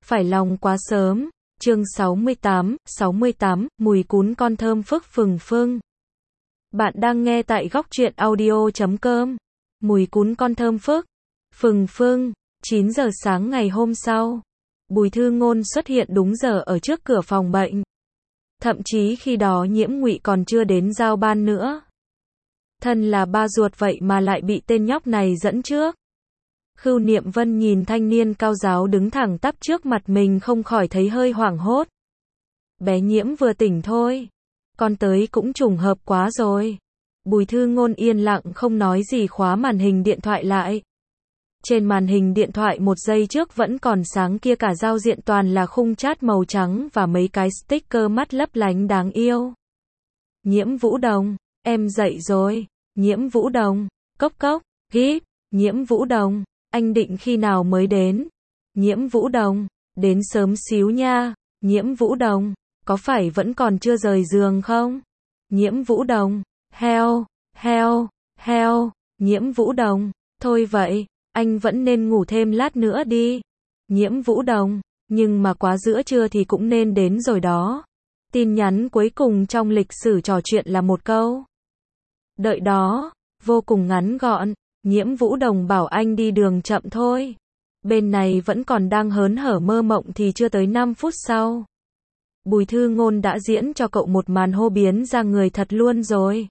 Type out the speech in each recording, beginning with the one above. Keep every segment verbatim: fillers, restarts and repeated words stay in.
Phải lòng quá sớm. Chương sáu mươi tám, sáu mươi tám, mùi cún con thơm phức phừng phưng. Bạn đang nghe tại góc truyện audio chấm com. Mùi cún con thơm phức phừng phưng. chín giờ sáng ngày hôm sau, Bùi Thư Ngôn xuất hiện đúng giờ ở trước cửa phòng bệnh. Thậm chí khi đó Nhiễm Ngụy còn chưa đến giao ban nữa. Thân là ba ruột vậy mà lại bị tên nhóc này dẫn trước. Khưu Niệm Vân nhìn thanh niên cao giáo đứng thẳng tắp trước mặt mình không khỏi thấy hơi hoảng hốt. Bé Nhiễm vừa tỉnh thôi. Con tới cũng trùng hợp quá rồi. Bùi Thư Ngôn yên lặng không nói gì khóa màn hình điện thoại lại. Trên màn hình điện thoại một giây trước vẫn còn sáng kia cả giao diện toàn là khung chat màu trắng và mấy cái sticker mắt lấp lánh đáng yêu. Nhiễm Vũ Đồng, em dậy rồi. Nhiễm Vũ Đồng, cốc cốc, híp. Nhiễm Vũ Đồng, anh định khi nào mới đến? Nhiễm Vũ Đồng, đến sớm xíu nha. Nhiễm Vũ Đồng, có phải vẫn còn chưa rời giường không? Nhiễm Vũ Đồng, heo, heo, heo. Nhiễm Vũ Đồng, thôi vậy, anh vẫn nên ngủ thêm lát nữa đi. Nhiễm Vũ Đồng, nhưng mà quá giữa trưa thì cũng nên đến rồi đó. Tin nhắn cuối cùng trong lịch sử trò chuyện là một câu. Đợi đó, vô cùng ngắn gọn. Nhiễm Vũ Đồng bảo anh đi đường chậm thôi. Bên này vẫn còn đang hớn hở mơ mộng thì chưa tới năm phút sau. Bùi Thư Ngôn đã diễn cho cậu một màn hô biến ra người thật luôn rồi.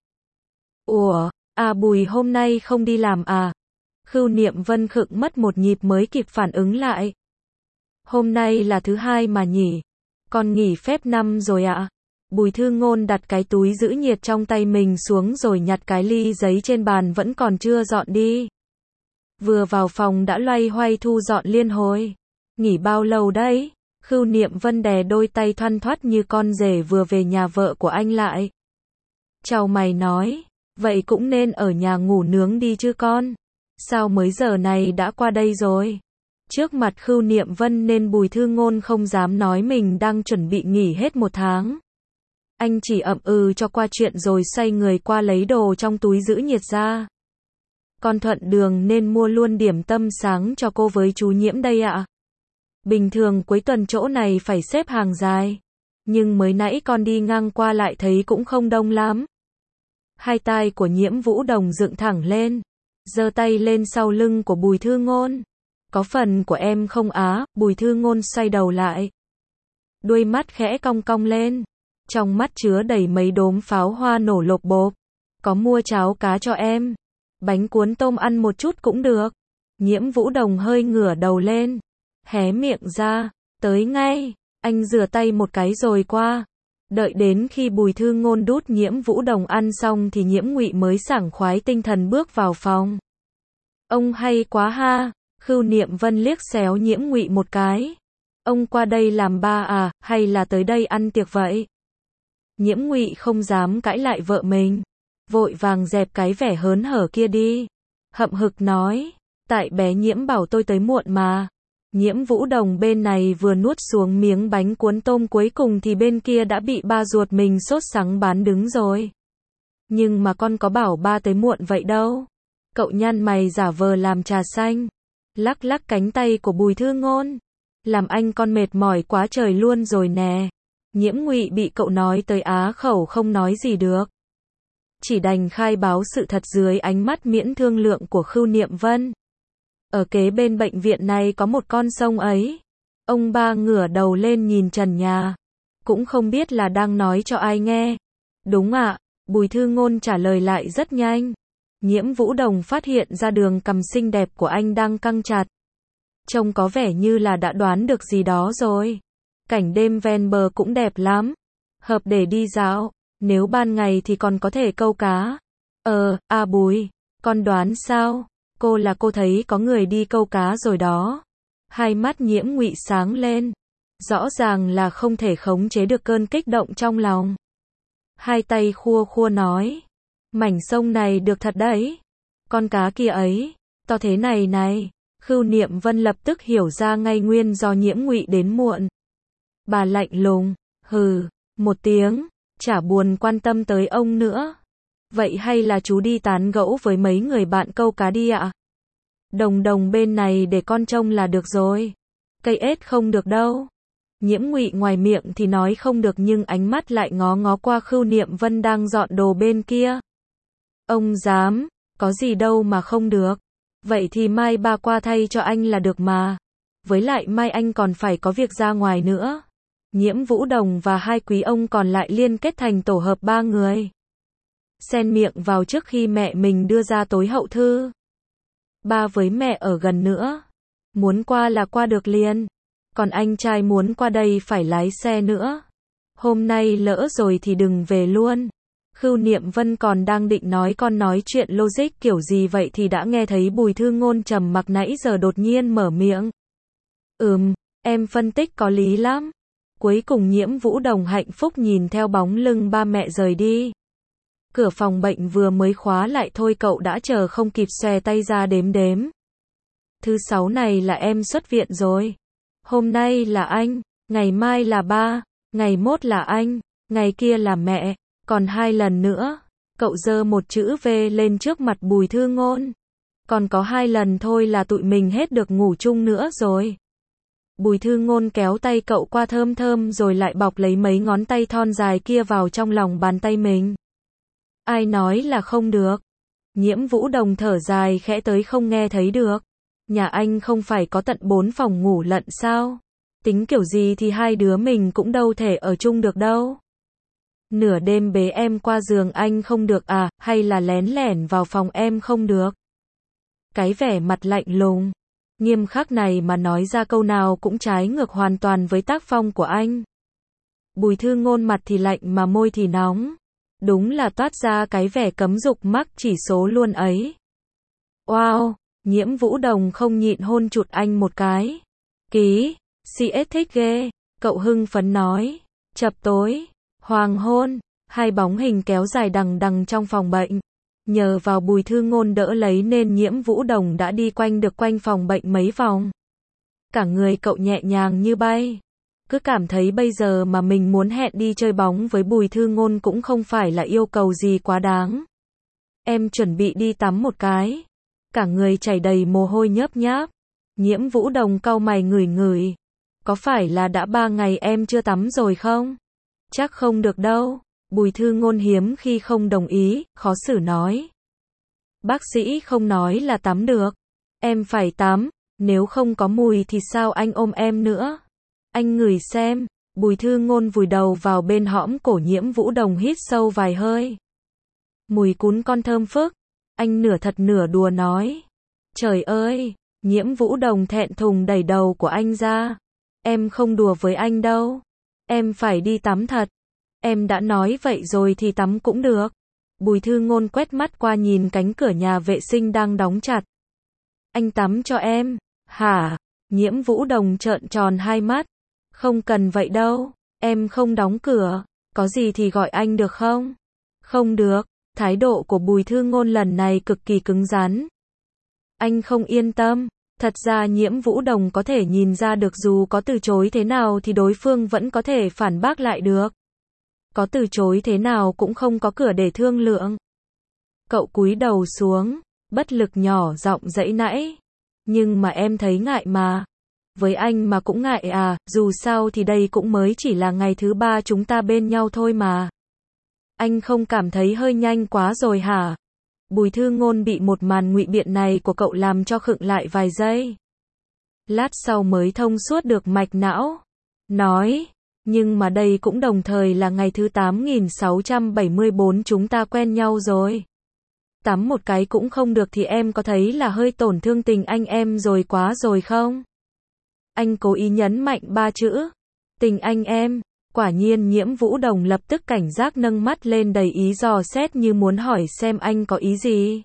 Ủa, à Bùi hôm nay không đi làm à? Khưu Niệm Vân khựng mất một nhịp mới kịp phản ứng lại. Hôm nay là thứ hai mà nhỉ? Con nghỉ phép năm rồi ạ. À? Bùi Thư Ngôn đặt cái túi giữ nhiệt trong tay mình xuống rồi nhặt cái ly giấy trên bàn vẫn còn chưa dọn đi. Vừa vào phòng đã loay hoay thu dọn liên hồi. Nghỉ bao lâu đấy? Khưu Niệm Vân đè đôi tay thoăn thoắt như con rể vừa về nhà vợ của anh lại. Chào mày nói, vậy cũng nên ở nhà ngủ nướng đi chứ con. Sao mới giờ này đã qua đây rồi? Trước mặt Khưu Niệm Vân nên Bùi Thư Ngôn không dám nói mình đang chuẩn bị nghỉ hết một tháng. Anh chỉ ậm ừ cho qua chuyện rồi xoay người qua lấy đồ trong túi giữ nhiệt ra. Con thuận đường nên mua luôn điểm tâm sáng cho cô với chú Nhiễm đây ạ. À? Bình thường cuối tuần chỗ này phải xếp hàng dài. Nhưng mới nãy con đi ngang qua lại thấy cũng không đông lắm. Hai tai của Nhiễm Vũ Đồng dựng thẳng lên. Giơ tay lên sau lưng của Bùi Thư Ngôn. Có phần của em không á? Bùi Thư Ngôn xoay đầu lại. Đuôi mắt khẽ cong cong lên. Trong mắt chứa đầy mấy đốm pháo hoa nổ lộp bộp. Có mua cháo cá cho em. Bánh cuốn tôm ăn một chút cũng được. Nhiễm Vũ Đồng hơi ngửa đầu lên. Hé miệng ra. Tới ngay. Anh rửa tay một cái rồi qua. Đợi đến khi Bùi Thư Ngôn đút Nhiễm Vũ Đồng ăn xong thì Nhiễm Ngụy mới sảng khoái tinh thần bước vào phòng. Ông hay quá ha. Khưu Niệm Vân liếc xéo Nhiễm Ngụy một cái. Ông qua đây làm ba à, hay là tới đây ăn tiệc vậy? Nhiễm Ngụy không dám cãi lại vợ mình. Vội vàng dẹp cái vẻ hớn hở kia đi. Hậm hực nói. Tại bé Nhiễm bảo tôi tới muộn mà. Nhiễm Vũ Đồng bên này vừa nuốt xuống miếng bánh cuốn tôm cuối cùng thì bên kia đã bị ba ruột mình sốt sắng bán đứng rồi. Nhưng mà con có bảo ba tới muộn vậy đâu. Cậu nhăn mày giả vờ làm trà xanh. Lắc lắc cánh tay của Bùi Thư Ngôn. Làm anh con mệt mỏi quá trời luôn rồi nè. Nhiễm Ngụy bị cậu nói tới á khẩu không nói gì được. Chỉ đành khai báo sự thật dưới ánh mắt miễn thương lượng của Khưu Niệm Vân. Ở kế bên bệnh viện này có một con sông ấy. Ông ba ngửa đầu lên nhìn trần nhà. Cũng không biết là đang nói cho ai nghe. Đúng ạ, à, Bùi Thư Ngôn trả lời lại rất nhanh. Nhiễm Vũ Đồng phát hiện ra đường cằm xinh đẹp của anh đang căng chặt. Trông có vẻ như là đã đoán được gì đó rồi. Cảnh đêm ven bờ cũng đẹp lắm. Hợp để đi dạo. Nếu ban ngày thì còn có thể câu cá. Ờ, à Bùi, con đoán sao? Cô là cô thấy có người đi câu cá rồi đó. Hai mắt Nhiễm Ngụy sáng lên. Rõ ràng là không thể khống chế được cơn kích động trong lòng. Hai tay khua khua nói. Mảnh sông này được thật đấy. Con cá kia ấy, to thế này này. Khưu Niệm Vân lập tức hiểu ra ngay nguyên do Nhiễm Ngụy đến muộn. Bà lạnh lùng, hừ, một tiếng, chả buồn quan tâm tới ông nữa. Vậy hay là chú đi tán gẫu với mấy người bạn câu cá đi ạ? Đồng Đồng bên này để con trông là được rồi. Cây ết không được đâu. Nhiễm Ngụy ngoài miệng thì nói không được nhưng ánh mắt lại ngó ngó qua Khưu Niệm Vân đang dọn đồ bên kia. Ông dám, có gì đâu mà không được. Vậy thì mai ba qua thay cho anh là được mà. Với lại mai anh còn phải có việc ra ngoài nữa. Nhiễm Vũ Đồng và hai quý ông còn lại liên kết thành tổ hợp ba người. Xen miệng vào trước khi mẹ mình đưa ra tối hậu thư. Ba với mẹ ở gần nữa. Muốn qua là qua được liền. Còn anh trai muốn qua đây phải lái xe nữa. Hôm nay lỡ rồi thì đừng về luôn. Khưu Niệm Vân còn đang định nói con nói chuyện logic kiểu gì vậy thì đã nghe thấy Bùi Thư Ngôn trầm mặc nãy giờ đột nhiên mở miệng. Ừm, em phân tích có lý lắm. Cuối cùng Nhiễm Vũ Đồng hạnh phúc nhìn theo bóng lưng ba mẹ rời đi. Cửa phòng bệnh vừa mới khóa lại thôi cậu đã chờ không kịp xòe tay ra đếm đếm. Thứ sáu này là em xuất viện rồi. Hôm nay là anh, ngày mai là ba, ngày mốt là anh, ngày kia là mẹ, còn hai lần nữa. Cậu giơ một chữ V lên trước mặt Bùi Thư Ngôn. Còn có hai lần thôi là tụi mình hết được ngủ chung nữa rồi. Bùi Thư Ngôn kéo tay cậu qua thơm thơm rồi lại bọc lấy mấy ngón tay thon dài kia vào trong lòng bàn tay mình. Ai nói là không được? Nhiễm Vũ Đồng thở dài khẽ tới không nghe thấy được. Nhà anh không phải có tận bốn phòng ngủ lận sao? Tính kiểu gì thì hai đứa mình cũng đâu thể ở chung được đâu. Nửa đêm bế em qua giường anh không được à, hay là lén lẻn vào phòng em không được? Cái vẻ mặt lạnh lùng, nghiêm khắc này mà nói ra câu nào cũng trái ngược hoàn toàn với tác phong của anh. Bùi Thư Ngôn mặt thì lạnh mà môi thì nóng. Đúng là toát ra cái vẻ cấm dục mắc chỉ số luôn ấy. Wow, Nhiễm Vũ Đồng không nhịn hôn chụt anh một cái. Ký, xê ét thích ghê, cậu hưng phấn nói. Chập tối, hoàng hôn, hai bóng hình kéo dài đằng đằng trong phòng bệnh. Nhờ vào Bùi Thư Ngôn đỡ lấy nên Nhiễm Vũ Đồng đã đi quanh được quanh phòng bệnh mấy vòng. Cả người cậu nhẹ nhàng như bay. Cứ cảm thấy bây giờ mà mình muốn hẹn đi chơi bóng với Bùi Thư Ngôn cũng không phải là yêu cầu gì quá đáng. Em chuẩn bị đi tắm một cái. Cả người chảy đầy mồ hôi nhớp nháp. Nhiễm Vũ Đồng cau mày ngửi ngửi. Có phải là đã ba ngày em chưa tắm rồi không? Chắc không được đâu. Bùi Thư Ngôn hiếm khi không đồng ý, khó xử nói. Bác sĩ không nói là tắm được. Em phải tắm, nếu không có mùi thì sao anh ôm em nữa? Anh ngửi xem. Bùi Thư Ngôn vùi đầu vào bên hõm cổ Nhiễm Vũ Đồng hít sâu vài hơi. Mùi cún con thơm phức. Anh nửa thật nửa đùa nói. Trời ơi, Nhiễm Vũ Đồng thẹn thùng đẩy đầu của anh ra. Em không đùa với anh đâu. Em phải đi tắm thật. Em đã nói vậy rồi thì tắm cũng được. Bùi Thư Ngôn quét mắt qua nhìn cánh cửa nhà vệ sinh đang đóng chặt. Anh tắm cho em. Hả? Nhiễm Vũ Đồng trợn tròn hai mắt. Không cần vậy đâu. Em không đóng cửa. Có gì thì gọi anh được không? Không được. Thái độ của Bùi Thư Ngôn lần này cực kỳ cứng rắn. Anh không yên tâm. Thật ra Nhiễm Vũ Đồng có thể nhìn ra được dù có từ chối thế nào thì đối phương vẫn có thể phản bác lại được. Có từ chối thế nào cũng không có cửa để thương lượng. Cậu cúi đầu xuống, bất lực nhỏ giọng dãy nãy. Nhưng mà em thấy ngại mà. Với anh mà cũng ngại à, dù sao thì đây cũng mới chỉ là ngày thứ ba chúng ta bên nhau thôi mà. Anh không cảm thấy hơi nhanh quá rồi hả? Bùi Thư Ngôn bị một màn ngụy biện này của cậu làm cho khựng lại vài giây. Lát sau mới thông suốt được mạch não. Nói, nhưng mà đây cũng đồng thời là ngày thứ tám nghìn sáu trăm bảy mươi bốn chúng ta quen nhau rồi. Tắm một cái cũng không được thì em có thấy là hơi tổn thương tình anh em rồi quá rồi không? Anh cố ý nhấn mạnh ba chữ. Tình anh em. Quả nhiên Nhiễm Vũ Đồng lập tức cảnh giác nâng mắt lên đầy ý dò xét như muốn hỏi xem anh có ý gì.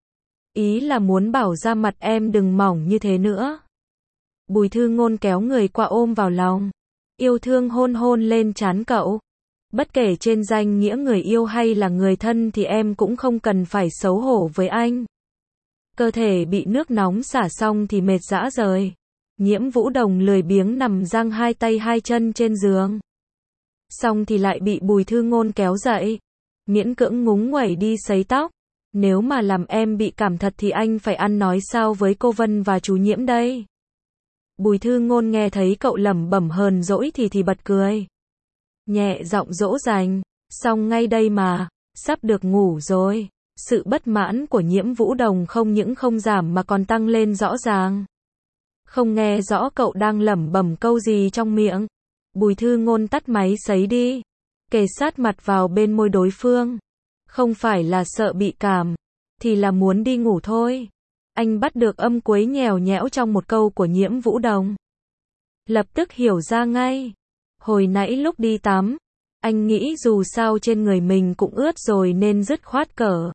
Ý là muốn bảo ra mặt em đừng mỏng như thế nữa. Bùi Thư Ngôn kéo người qua ôm vào lòng. Yêu thương hôn hôn lên trán cậu. Bất kể trên danh nghĩa người yêu hay là người thân thì em cũng không cần phải xấu hổ với anh. Cơ thể bị nước nóng xả xong thì mệt rã rời. Nhiễm Vũ Đồng lười biếng nằm giang hai tay hai chân trên giường. Xong thì lại bị Bùi Thư Ngôn kéo dậy. Miễn cưỡng ngúng nguẩy đi sấy tóc. Nếu mà làm em bị cảm thật thì anh phải ăn nói sao với cô Vân và chú Nhiễm đây? Bùi Thư Ngôn nghe thấy cậu lẩm bẩm hờn dỗi thì thì bật cười. Nhẹ giọng dỗ dành, xong ngay đây mà, sắp được ngủ rồi. Sự bất mãn của Nhiễm Vũ Đồng không những không giảm mà còn tăng lên rõ ràng. Không nghe rõ cậu đang lẩm bẩm câu gì trong miệng. Bùi Thư Ngôn tắt máy sấy đi, kề sát mặt vào bên môi đối phương. Không phải là sợ bị cảm, thì là muốn đi ngủ thôi. Anh bắt được âm cuối nhèo nhẽo trong một câu của Nhiễm Vũ Đồng. Lập tức hiểu ra ngay. Hồi nãy lúc đi tắm, anh nghĩ dù sao trên người mình cũng ướt rồi nên dứt khoát cởi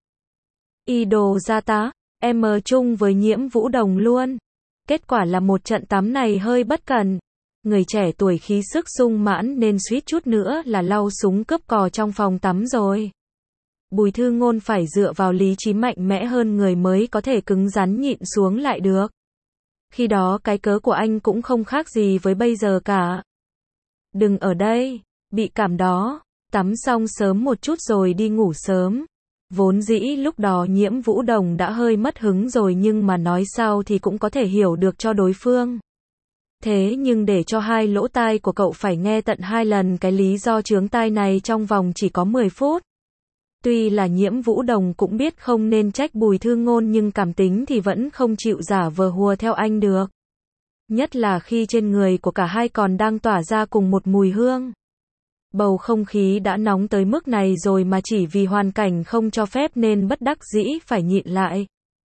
y đồ ra tá, em mờ chung với Nhiễm Vũ Đồng luôn. Kết quả là một trận tắm này hơi bất cẩn. Người trẻ tuổi khí sức sung mãn nên suýt chút nữa là lau súng cướp cò trong phòng tắm rồi. Bùi Thư Ngôn phải dựa vào lý trí mạnh mẽ hơn người mới có thể cứng rắn nhịn xuống lại được. Khi đó cái cớ của anh cũng không khác gì với bây giờ cả. Đừng ở đây, bị cảm đó, tắm xong sớm một chút rồi đi ngủ sớm. Vốn dĩ lúc đó Nhiễm Vũ Đồng đã hơi mất hứng rồi nhưng mà nói sao thì cũng có thể hiểu được cho đối phương. Thế nhưng để cho hai lỗ tai của cậu phải nghe tận hai lần cái lý do chướng tai này trong vòng chỉ có mười phút. Tuy là Nhiễm Vũ Đồng cũng biết không nên trách Bùi Thư Ngôn nhưng cảm tính thì vẫn không chịu giả vờ hùa theo anh được. Nhất là khi trên người của cả hai còn đang tỏa ra cùng một mùi hương. Bầu không khí đã nóng tới mức này rồi mà chỉ vì hoàn cảnh không cho phép nên bất đắc dĩ phải nhịn lại.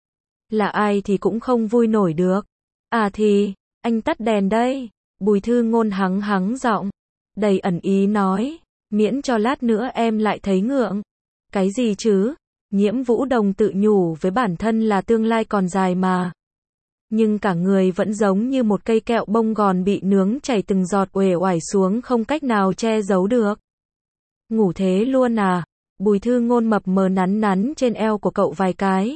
Là ai thì cũng không vui nổi được. À thì, anh tắt đèn đây. Bùi Thư Ngôn hắng hắng giọng, đầy ẩn ý nói, miễn cho lát nữa em lại thấy ngượng. Cái gì chứ? Nhiễm Vũ Đồng tự nhủ với bản thân là tương lai còn dài mà. Nhưng cả người vẫn giống như một cây kẹo bông gòn bị nướng chảy từng giọt uể oải xuống không cách nào che giấu được. Ngủ thế luôn à? Bùi Thư Ngôn mập mờ nắn nắn trên eo của cậu vài cái.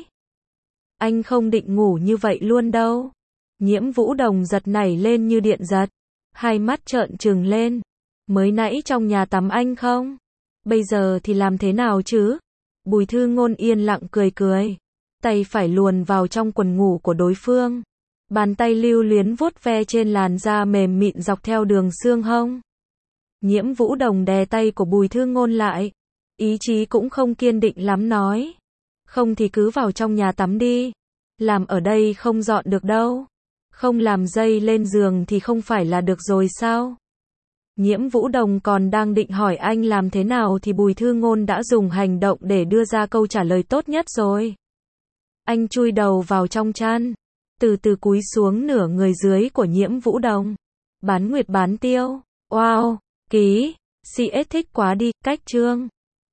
Anh không định ngủ như vậy luôn đâu. Nhiễm Vũ Đồng giật nảy lên như điện giật. Hai mắt trợn trừng lên. Mới nãy trong nhà tắm anh không? Bây giờ thì làm thế nào chứ? Bùi Thư Ngôn yên lặng cười cười. Tay phải luồn vào trong quần ngủ của đối phương. Bàn tay lưu luyến vuốt ve trên làn da mềm mịn dọc theo đường xương hông. Nhiễm Vũ Đồng đè tay của Bùi Thư Ngôn lại. Ý chí cũng không kiên định lắm nói. Không thì cứ vào trong nhà tắm đi. Làm ở đây không dọn được đâu. Không làm dây lên giường thì không phải là được rồi sao? Nhiễm Vũ Đồng còn đang định hỏi anh làm thế nào thì Bùi Thư Ngôn đã dùng hành động để đưa ra câu trả lời tốt nhất rồi. Anh chui đầu vào trong chăn, từ từ cúi xuống nửa người dưới của Nhiễm Vũ Đồng. Bán nguyệt bán tiêu. Wow, ký, xê ét thích quá đi, cách chương.